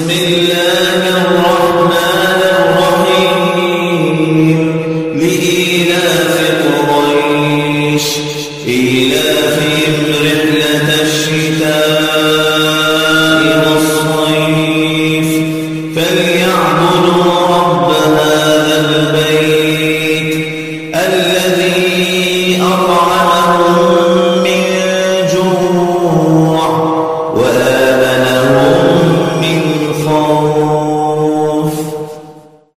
بسم الله الرحمن الرحيم لإيلاف قريش إيلافهم رحلة الشتاء والصيف فليعبدوا